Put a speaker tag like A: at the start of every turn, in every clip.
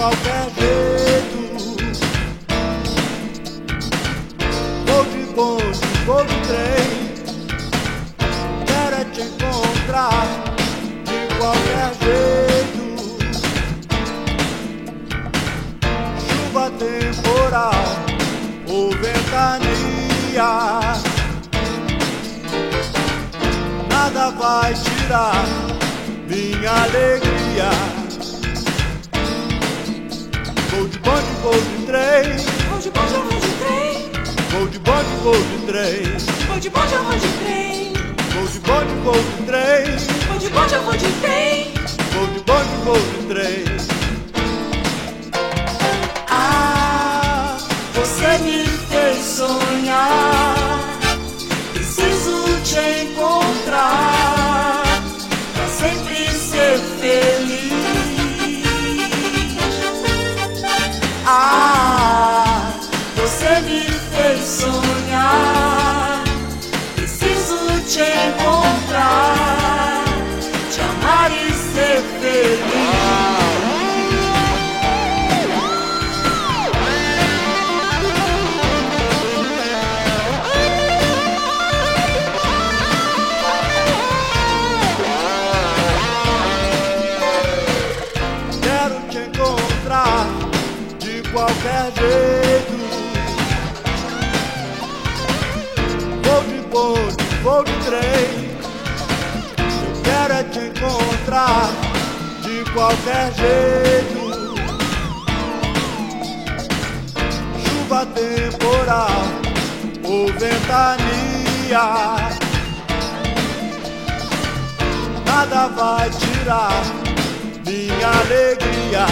A: qualquer jeito. Vou de bonde, vou de trem, quero é te encontrar de qualquer jeito. Chuva temporal ou ventania, nada vai tirar minha alegria. Vou de bonde, vou de trem,
B: Vou de bonde, eu vou de trem.
A: vou de bonde, vou de trem,
B: Vou de bonde, eu vou de trem.
A: vou de bonde, vou de trem,
B: Vou de bonde, eu vou de trem.
A: vou de bonde, vou de trem.
B: Ah, você me fez sonhar. Preciso te encontrar pra sempre ser feliz. Ah, você me fez sonhar. Preciso te encontrar, te amar e ser feliz.
A: Quero te encontrar de qualquer jeito. Vou de bonde, vou de trem, eu quero é te encontrar de qualquer jeito. Chuva temporal ou ventania, nada vai tirar minha alegria.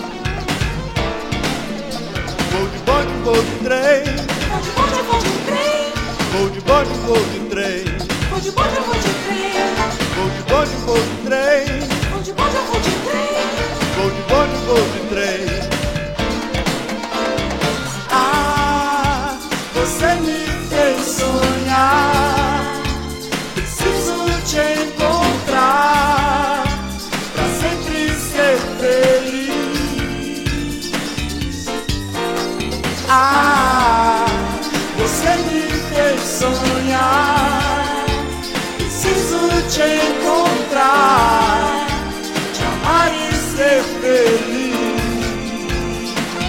A: Vou de bonde, vou de trem,
B: Vou de bonde, eu vou de trem.
A: vou de bonde, vou de trem,
B: Vou de bonde, eu vou de trem.
A: vou de bonde, vou de trem,
B: Vou de bonde, eu vou de trem.
A: vou de bonde, vou de trem.
B: Ah, você me fez sonhar. Preciso te encontrar pra sempre ser feliz. Ah, você me fez sonhar. Preciso te encontrar, te amar e ser feliz.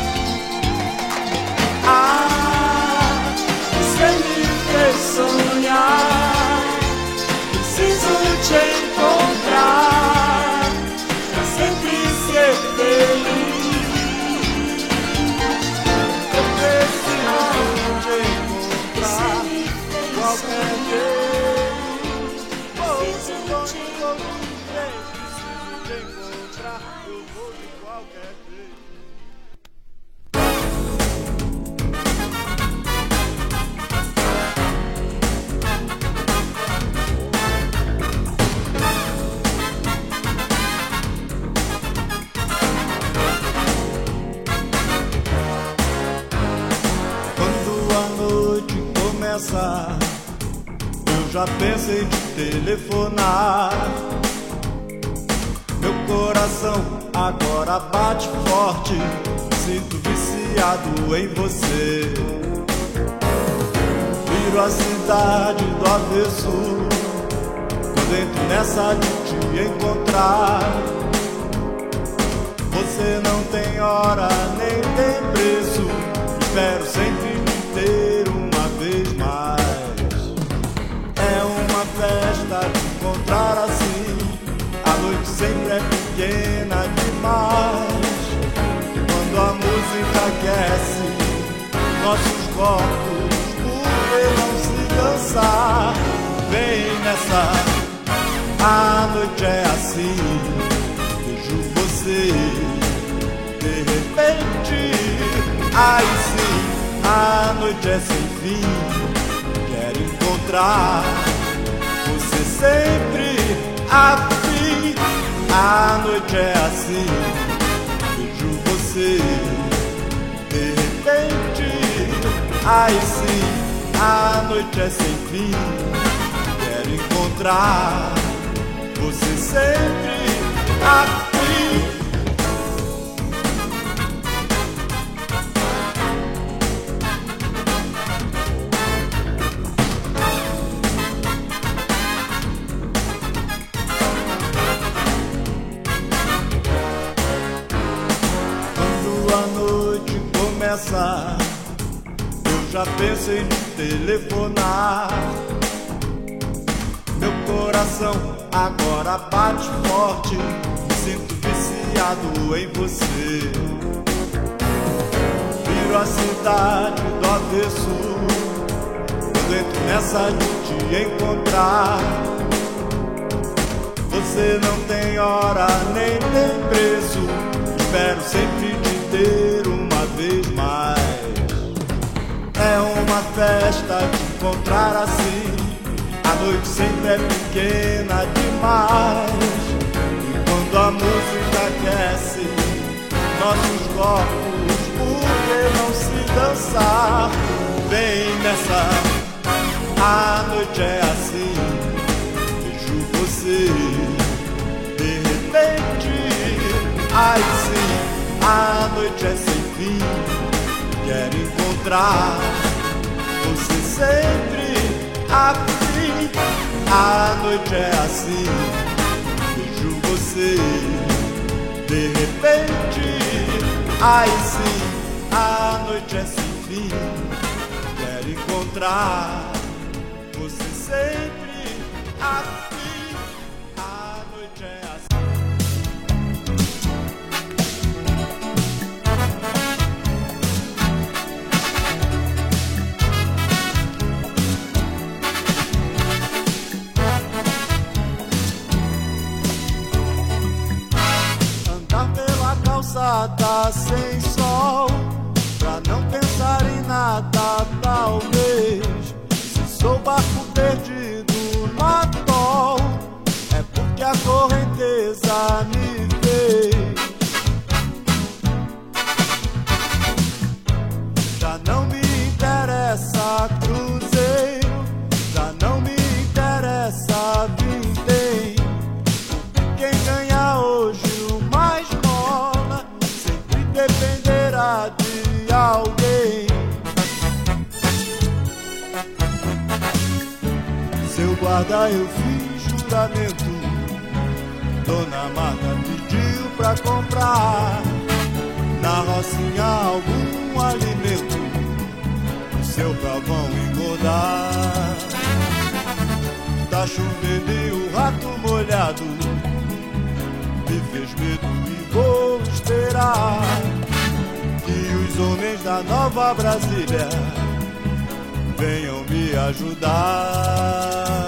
B: Ah, você me fez sonhar. Preciso te encontrar, pra sempre ser feliz.
A: Eu preciso te encontrar de qualquer jeito. Vou de bonde, vou de trem, preciso te encontrar, eu vou de qualquer jeito. Quando a noite começar, eu já pensei em te telefonar. Meu coração agora bate forte, sinto viciado em você. Viro a cidade do avesso, quando entro nessa de te encontrar. Você não tem hora nem tem preço, espero sempre te ter uma vez mais. É uma festa te encontrar assim, a noite sempre é pequena demais. Quando a música aquece nossos corpos, por que não se dançar? Vem nessa, a noite é assim, vejo você de repente. Aí sim, a noite é sem fim, quero encontrar você sempre afim. A noite é assim, vejo você de repente. Aí sim, a noite é sem fim, quero encontrar você sempre aqui. começa, eu já pensei em telefonar. Meu coração agora bate forte, me sinto viciado em você. Viro a cidade do avesso, quando entro nessa de te encontrar. Você não tem hora nem tem preço, espero sempre te ter uma vez mais. É uma festa te encontrar assim, a noite sempre é pequena demais. E quando a música aquece nossos corpos, por que não se dançar? Vem nessa, a noite é assim, vejo você de repente. Ai sim, a noite é sem fim, quero encontrar você sempre aqui. A noite é assim, vejo você de repente. Ai sim, a noite é sem fim, quero encontrar você sempre aqui. A noite é assim. Calçada sem sol, pra não pensar em nada, talvez. Se sou barco perdido no atol, é porque a correnteza me fez. Já não me interessa cruzeiro, já não me interessa vintém. Quem ganha hoje o mais mola sempre dependerá de alguém. Seu guarda eu fiz juramento, Dona Marta pediu pra comprar na rocinha algum alimento, o seu pavão engordar. Tá chovendo e o rato molhado me fez medo e vou esperar que os homens da Nova Brasília venham me ajudar.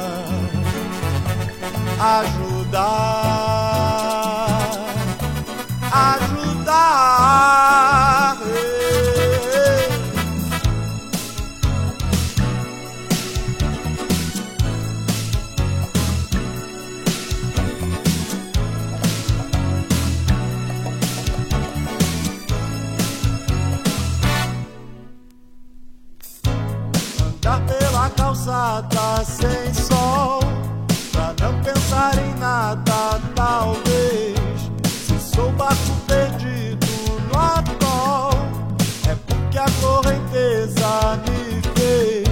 A: Ajudar, ajudar. Andar pela calçada sem sol, pra não pensar em nada, talvez. Se sou barco perdido no atol, é porque a correnteza me fez.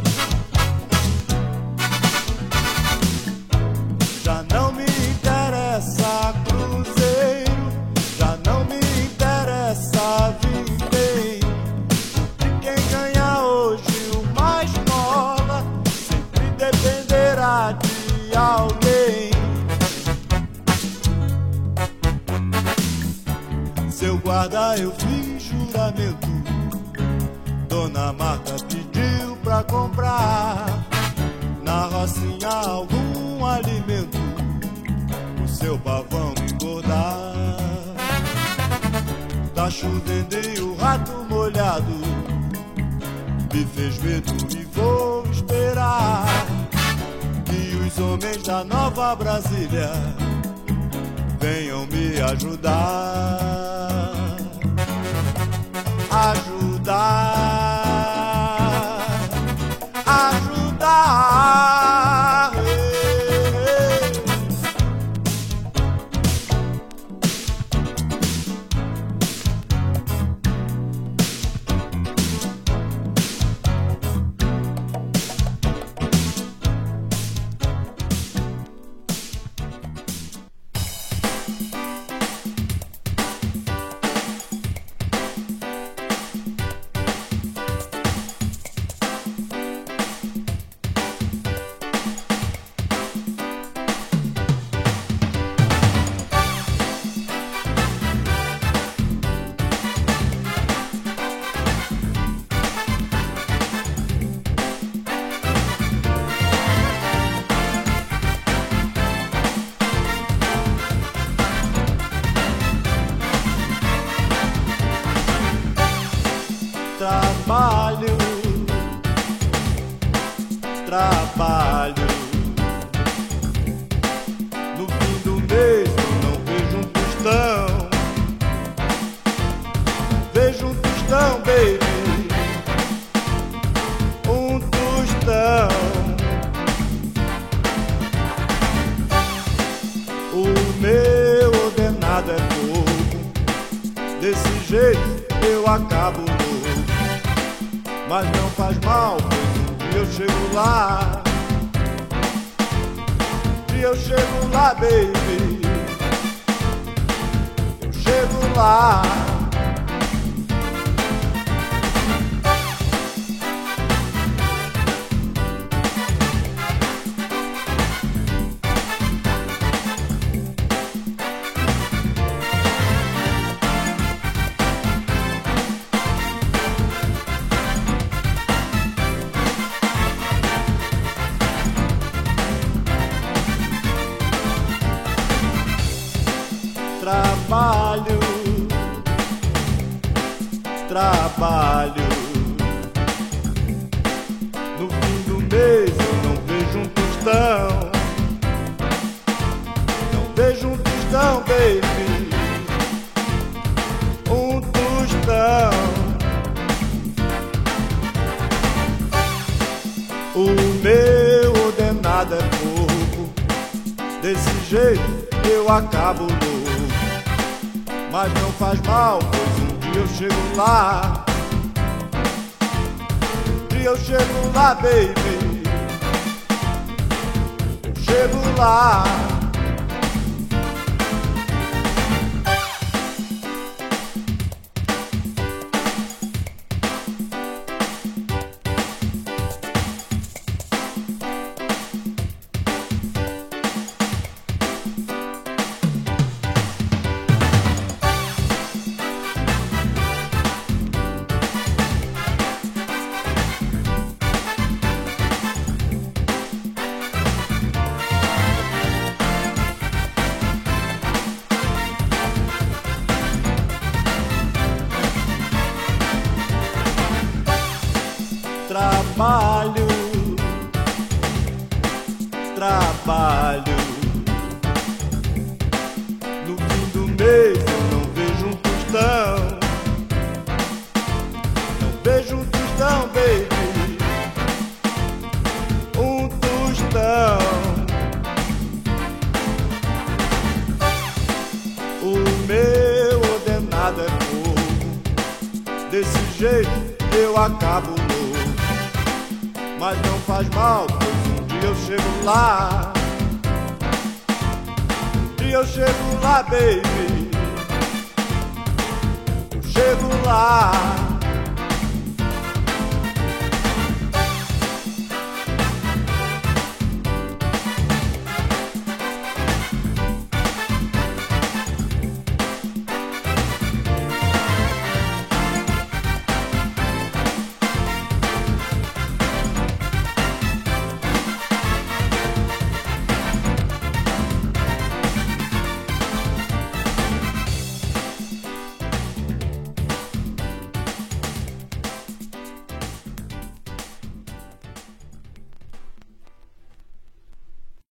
A: Já não me interessa cruzeiro, já não me interessa vintém. De quem ganha hoje o mais mola sempre dependerá de alguém. Seu guarda eu fiz juramento, Dona Marta pediu pra comprar na rocinha algum alimento, o seu pavão engordar. Tá chovendo e o rato molhado me fez medo e vou esperar que os homens da Nova Brasília venham me ajudar. Ajudar, ajudar. baby. Um tostão. O meu ordenado é fogo. Desse jeito eu acabo louco. Mas não faz mal, pois um dia eu chego lá. Um dia eu chego lá, baby. Eu chego lá. Trabalho, trabalho. No fim do mês eu não vejo um tostão. Não vejo um tostão, baby. Um tostão. O meu ordenado é pouco. Desse jeito eu acabo louco. Mas não faz mal, pois um dia eu chego lá. Um dia eu chego lá, baby. Eu chego lá. Trabalho, trabalho. No fim do mês eu não vejo um tostão. Não vejo um tostão, baby. Um tostão. O meu ordenado é fogo. Desse jeito eu acabo louco. Mas não faz mal, pois um dia eu chego lá. Um dia eu chego lá, baby. Eu chego lá.